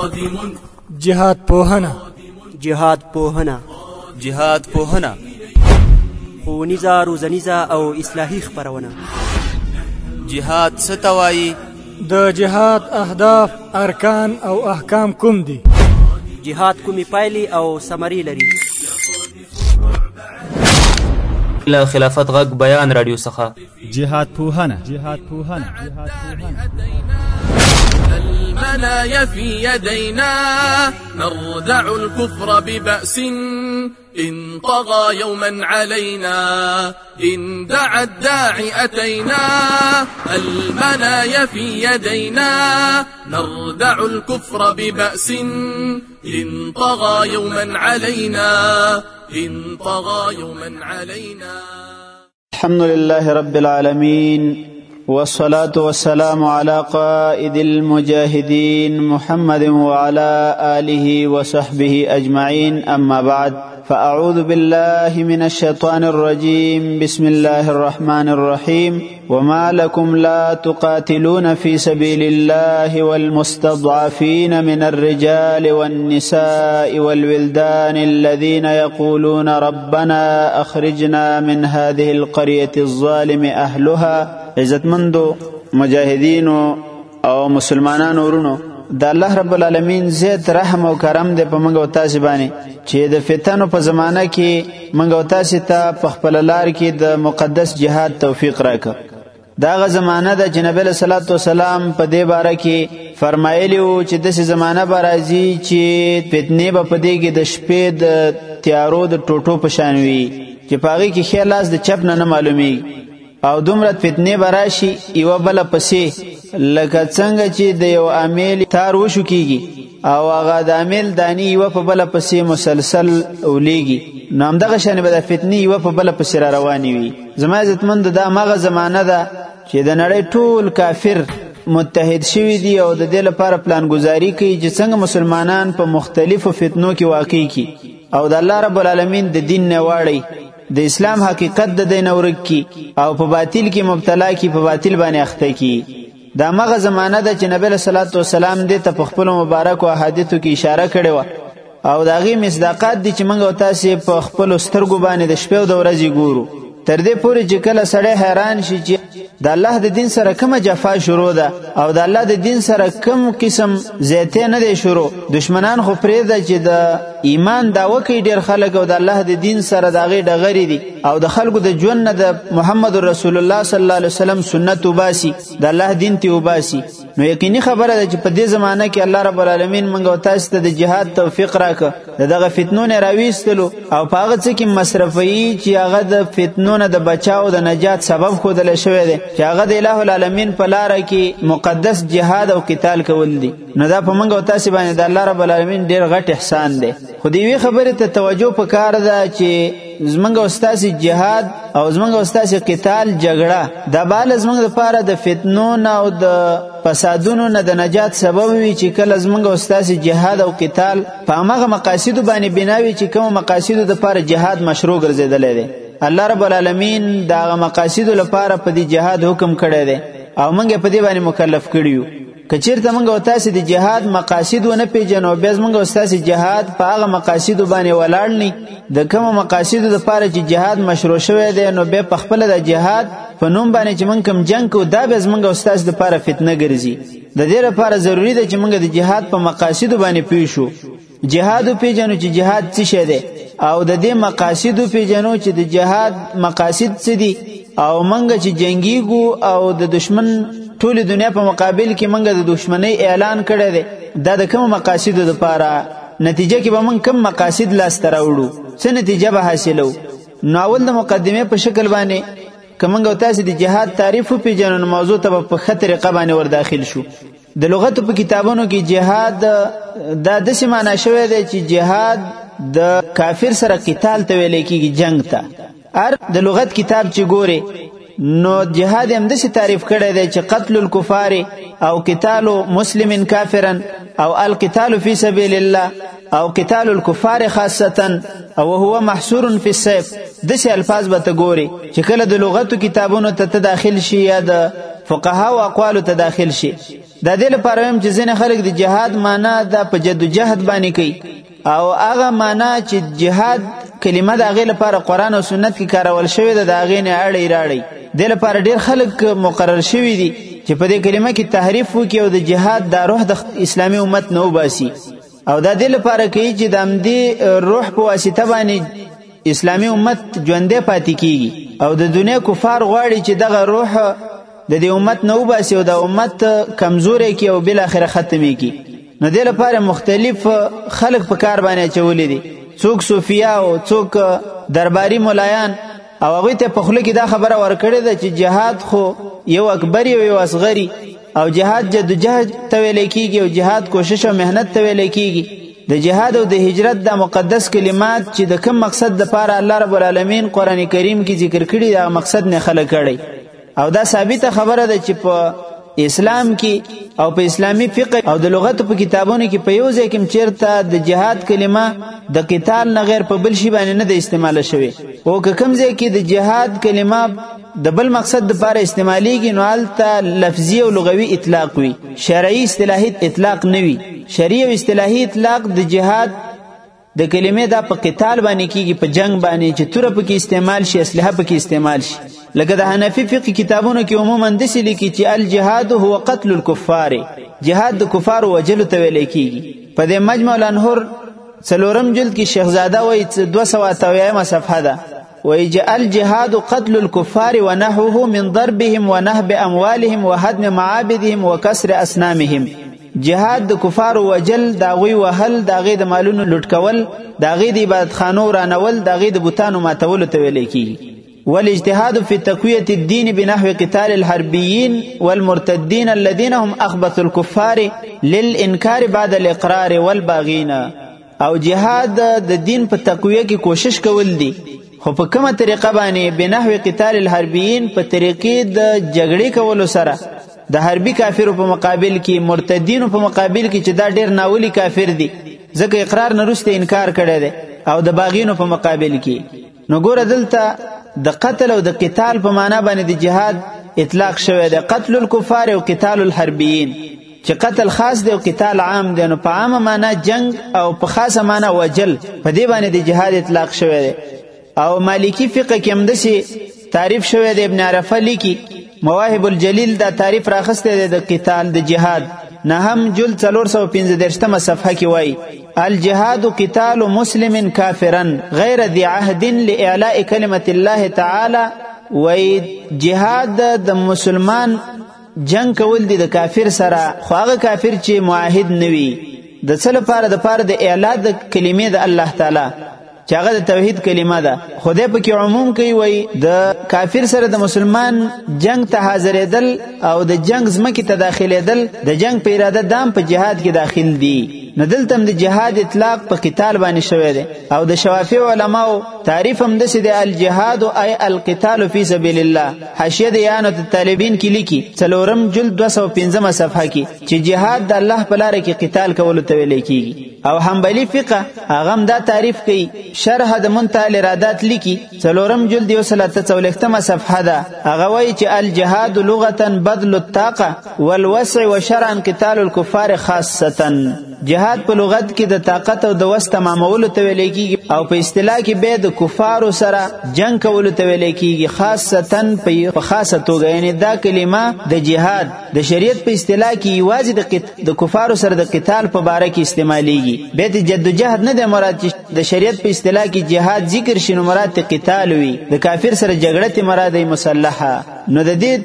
جهاد پوهنه جهاد پوهنه ښوونیزه روزنیزه او اصلاحي خپرونه. جهاد څه ته وایي؟ د جهاد اهداف، ارکان او احکام کوم دي؟ جهاد کومې پایلې او ثمرې لري؟ له خلافت غږ بیان رادیو څخه جهاد پوهنه. المنايا في يدينا نردع الكفر ببأس إن طغى يوما علينا إن دعا الداعي أتينا. المنايا في يدينا نردع الكفر ببأس إن طغى يوما علينا إن طغى يوما علينا. الحمد لله رب العالمين والصلاة والسلام على قائد المجاهدين محمد وعلى آله وصحبه أجمعين. أما بعد، فأعوذ بالله من الشيطان الرجيم. بسم الله الرحمن الرحيم. وما لكم لا تقاتلون في سبيل الله والمستضعفين من الرجال والنساء والولدان الذين يقولون ربنا أخرجنا من هذه القرية الظالم أهلها. عزتمندو مجاهدینو او مسلمانانو ورونو، د الله رب العالمین زیات رحم او کرم دی په موږ او تاسو باندې چې د فتنو په زمانه کې موږ او تاسو ته په خپل لار کې د مقدس جهاد توفیق راکړه. داغه زمانه د جناب علیه الصلاۃ والسلام په دې باره کې فرمایلی وو چې داسې زمانه به راځي چې فتنې به په دې کې د شپې د تیارو د ټوټو په شان وي چې په هغې کې ښی لاس د چپ نه معلومیږي او دومره فتنې براشي یو بل پسې لکه څنګه چې د یو عامل تار وشو کیږي او هغه د عامل دانی یو په بل پسې مسلسل اولیږي، نو همدغه شان به د فتنې یو په بل پسې را رواني وي. زما عزتمند دا مغه زمانه ده چې د نړۍ ټول کافر متحد شوي دي او د دې لپاره پلان گزاري کوي چې څنګه مسلمانان په مختلفو فتنو کې واقع کی او د الله رب العالمین د دین نه واړي، د اسلام حقیقت د دین اورک کی او په باطل کې مبتلا کی، په باطل باندې اخته کی. دا مغه زمانه د نبی صلی الله علیه وسلم د په خپل مبارک او احادیثو کې اشاره کړې و او داغي مصداقات دي چې موږ او تاسو په خپل سترګو باندې د شپې او د ورځې ګورو. تر دې پورې چې کله سړی حیران شي چې د الله د دین سره کومه جفا شروع ده او د الله د دین سره کوم قسم زیاته نه دی شروع. دشمنان خو پرې ده چې د ایمان داوا کوي ډېر خلک او د الله د دین سره داغي ډغري دي او د خلکو د ژوند نه د محمد رسول الله صلی الله علیه وسلم سنت وباسي، د الله دین ته وباسي. نو یقیني خبره ده چې په دې زمانه کې الله رب العالمین موږ او تاسو ته د جهاد توفیق راکړه، دغه فتنو نه راويستلو او په هغه څه کې مصرفي چې هغه د فتنو نه د بچاو د نجات سبب خودل شوی دی چې هغه د الٰه العالمین په لار کې مقدس جهاد او قتال کول دي. نو دا په موږ او تاسو باندې د الله رب العالمین ډېر غټ احسان دی. خو دې وی خبره ته توجه پکار ده چې زمونږ او ستاسو جهاد او زمونږ او ستاسو قتال جګړه د بال زمونږ لپاره د فتنو نه او د فسادونو نه د نجات سبب وي چې کله زمونږ او ستاسو جهاد او قتال په هغه مقاصد باندې بناوي چې کوم مقاصد لپاره جهاد مشروع ګرځیدل دي. الله رب العالمین دا مقاصد لپاره په دې جهاد حکم کړی دی او موږ په دې باندې مکلف کړیو. کچیرته موږ او تاسو د جهاد مقاصد ونه پیژنو، بیا موږ او تاسو جهاد په هغه مقاصد باندې ولاړ نه د کوم مقاصد لپاره چې جهاد مشروع شوی دی، نو به په خپل د جهاد په نوم باندې چې موږ کوم جنگ کو دا به موږ او تاسو لپاره فتنه ګرځي. د دې لپاره ضروری ده چې موږ د جهاد په مقاصد باندې پیښو، جهاد پیژنو چې جهاد څه شی دی او د دې مقاصد پیژنو چې د جهاد مقاصد څه دي او موږ چې جنگیږو او د دشمن ټول دنیا په مقابل کې موږ د دشمنی اعلان کړی دی، دا د کوم مقاصد لپاره نتیجه کې به موږ کوم مقاصد لاسته راوړو، څه نتیجه به حاصلو. نو اول د مقدمه په شکل باندې کومنګ او تاسو د جهاد تعریف پیژنو موضوع ته په خطر قبانه ور داخل شو. د لغت په کتابونو کې جهاد د داسې معنی شوی دی چې جهاد د کافر سره قتال ته ویل کېږي، جنگ ته. ار د لغت کتاب چې ګوري نو جهاد هم داسې تعریف کړی دی چې قتل الكفار او قتال مسلم کافرا او القتال فی سبیل الله او قتال الكفار خاصه او هو محصور فی السيف. داسې الفاظ به ته ګوري چې کله د لغت کتابونو ته داخل شي یا د فقها او اقوال ته داخل شي د دې لپاره هم چې ځینې خلک د جهاد معنا د په جدوجهد باندې کوي او هغه معنا چې جهاد کلمه د هغې لپاره قرآن او سنت کې کارول شوې ده د هغې نه اړی راړی. دې لپاره ډېر خلک مقرر شوي دي چې په دې کلمه کې تحریف وکړي او د جهاد دا روح د اسلامي امت نه وباسي او دا دې لپاره کوي چې د همدې روح په واسطه باندې اسلامي امت ژوندی پاتې کیږي او د دنیا کفار غواړي چې دغه روح د دې امت نه وباسي او د امت کمزوری کړي او بالاخره ختمې کړي. نو دې لپاره مختلف خلک په کار باندې اچولی دي، څوک صوفیا او څوک درباري ملایان، او هغوی ته په خوله کې دا خبره ورکړې ده چې جهاد خو یو اکبري او یو اصغري او جهاد جدوجهد ته ویلی کېږي او جهاد کوشش او محنت ته ویلی کېږي. د جهاد او د هجرت د مقدس کلمات چې د کوم مقصد دپاره الله رب العالمین قرآن کریم کې ذکر کړي دا مقصد نه خلک کړی او دا ثابته خبره ده چې په اسلام کې او په اسلامی فقه او د لغت په کتابونو کې په یو ځای کې چیرته د جهاد کلمه د قتال نه غیر په بل شي باندې نه د استعمال شوی او که کوم ځای کې د جهاد کلمه د بل مقصد لپاره استعمالیږي نو هلته لفظي او لغوي اطلاق وي، شرعي اصطلاحي اطلاق نه وي. شرعي او اصطلاحي اطلاق د جهاد د کلمې دا په قتال باندې کېږي، په جنگ باندې چې توره پکې استعمال شي، اسلحه پکې استعمال شي. لکه د حنفي فقه کتابونو کې عموما داسې لیکي چې الجهاد هو قتل الکفار، جهاد د کفارو وجلو ته ویلی کېږي. په دې مجمع الانهر 4 جلد کې شیخزاده وایي 288 صفحه ده، وایي الجهاد قتل الكفار ونحوه من ضربهم ونهب اموالهم وهدم معابدهم وكسر اصنامهم. جهاد د کفار وجل، دا غوی وهل، دا غي د مالونو لوټ کول، دا غي د عبادت خانو رانول، دا غي د بوتانو ماتول ته ویل کیږي. والاجتهاد في تقوية الدين بنحو قتال الحربيين والمرتدين الذين هم اخبث الكفار للانكار بعد الاقرار والباغين. او جهاد د دین په تقویه کې کوشش کول دي، خو په کومه طریقه باندې؟ بنحو قتال الحربيين، په طریقې د جګړې کولو سره د حربي کافرو په مقابل کې، مرتدینو په مقابل کې چې دا ډیر ناولی کافر دي ځکه اقرار نه وروسته انکار کړی دی، او د باغینو په مقابل کې. نو ګوره دلته د قتل او د قتال په معنا باندې د جهاد اطلاق شوی دی، قتل الکفار او قتال الحربیین، چې قتل خاص دی او قتال عام دی. نو په عامه معنا جنگ او په خاصه معنا وجل، په دې باندې د جهاد اطلاق شوی دی. او مالکی فقه کې هم داسې تعریف شوی دی، ابن عرفه لیکي مواهب الجلیل دا تعریف راخسته دی د قتال د جهاد، نهم جلد 415 صفحه کې وایي الجهاد قتال مسلم كافرا غیر ذي عهد لإعلاء كلمة الله تعالى. وایي جهاد د مسلمان جنگ کول دی د کافر سره، خو هغه کافر چې معاهد نه وي. د څه لپاره؟ د پاره د اعلاء د کلمې د الله تعالی چې هغه د توحید کلمه ده. خدای په کې عموم کوي، وایي د کافر سره د مسلمان جنگ ته حاضرېدل او د جنگ ځمکې ته داخلېدل، د جنگ په اراده دام په جهاد کې داخل دي. نو دلته هم د جهاد اطلاق په قتال باندې شوی دی. او د شوافی علماو تعریف هم داسې دی، الجهاد ای القتال فی سبیل الله. حاشیه د اعانة الطالبین کې لیکي 4 جلد 215 صفحه کې چې جهاد د الله په لاره کې قتال کولو ته ویل کېږي. او حنبلی فقه هغه هم دا تعریف کوي، شرح د منتهى الارادات لیکي 4 جلد 143 صفحه ده. هغه وایي چې الجهاد لغه بذل الطاقه والوسع وشرعا قتال الكفار خاصه. جهاد په لغت کې د طاقت او د وس تمامولو ته ویل کېږي، او په اصطلاح کې به د کفارو سره جنگ کولو ته ویل کېږي، خاصتا په خاصه توګه. یعنی دا کلمه د جهاد د شریعت په اصطلاح کې یوازې د کفارو سره د قتال په باره کې استعمالیږي. به د جدوجهد نه د مراد چې د شریعت په اصطلاح کې جهاد ذکر شي نو مراد قتال وي، د کافر سره جګړه ته مراد مسلحه. نو د دې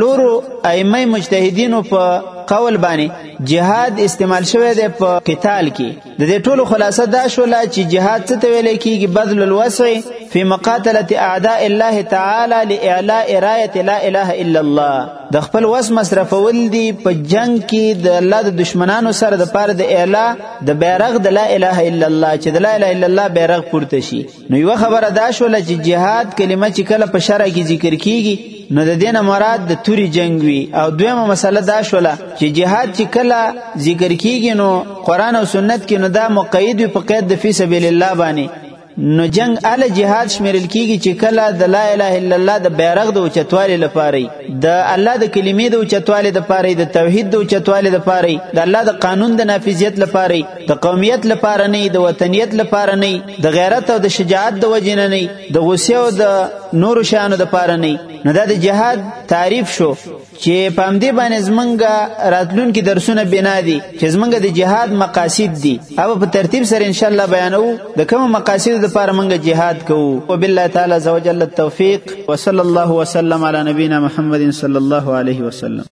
4 ائمه مجتهدینو په قول باندې جهاد استعمال شوی دی په قتال کې. د دې ټولو خلاصه دا شوله چې جهاد څه ته ویل کېږي؟ بذل الوسع فی مقاتله اعداء الله تعالی لاعلاء رايه لا اله الا الله. د خپل وس مصرفول دي په جنگ کې د الله د دشمنانو سره د پاره د اعلا د بیرغ د لا اله الا الله، چې د لا اله الا الله بیرغ پورته شي. نو یو خبره دا شوله چې جهاد کلمه چې کله په شرع کې ذکر کیږي نو د دینه مراد د توري جنگ وي. او دویمه مسله دا شوله چې جهاد چې کله ذکر کیږي نو قرآن او سنت کې نو دا مقید وي په قید د فی سبیل الله باندې، نو جنگ ال جهاد شمیرل کیږي چې کله د لا اله الا الله د بیرغ د اوچتوالي لپاره، د الله د کلمې د اوچتوالي لپاره، د توحید د اوچتوالي لپاره، د الله د قانون د نافذیت لپاره، د قومیت لپاره نه، د وطنیت لپاره نه، د غیرت او د شجاعت د وجې نه، د غصې او د نورو شیانو لپاره نه. نو دا د جهاد تعریف شو چې په همدې باندې زمونږ راتلونکي درسونه بنا دي چې زمونږ د جهاد مقاصد دي. او په ترتیب سره ان شاء الله بیانو د کوم مقاصد لپاره مونږ جهاد کوو. وبالله تعالی عز وجل التوفیق، وصلی الله وسلم علی نبینا محمد صلی الله علیه وسلم.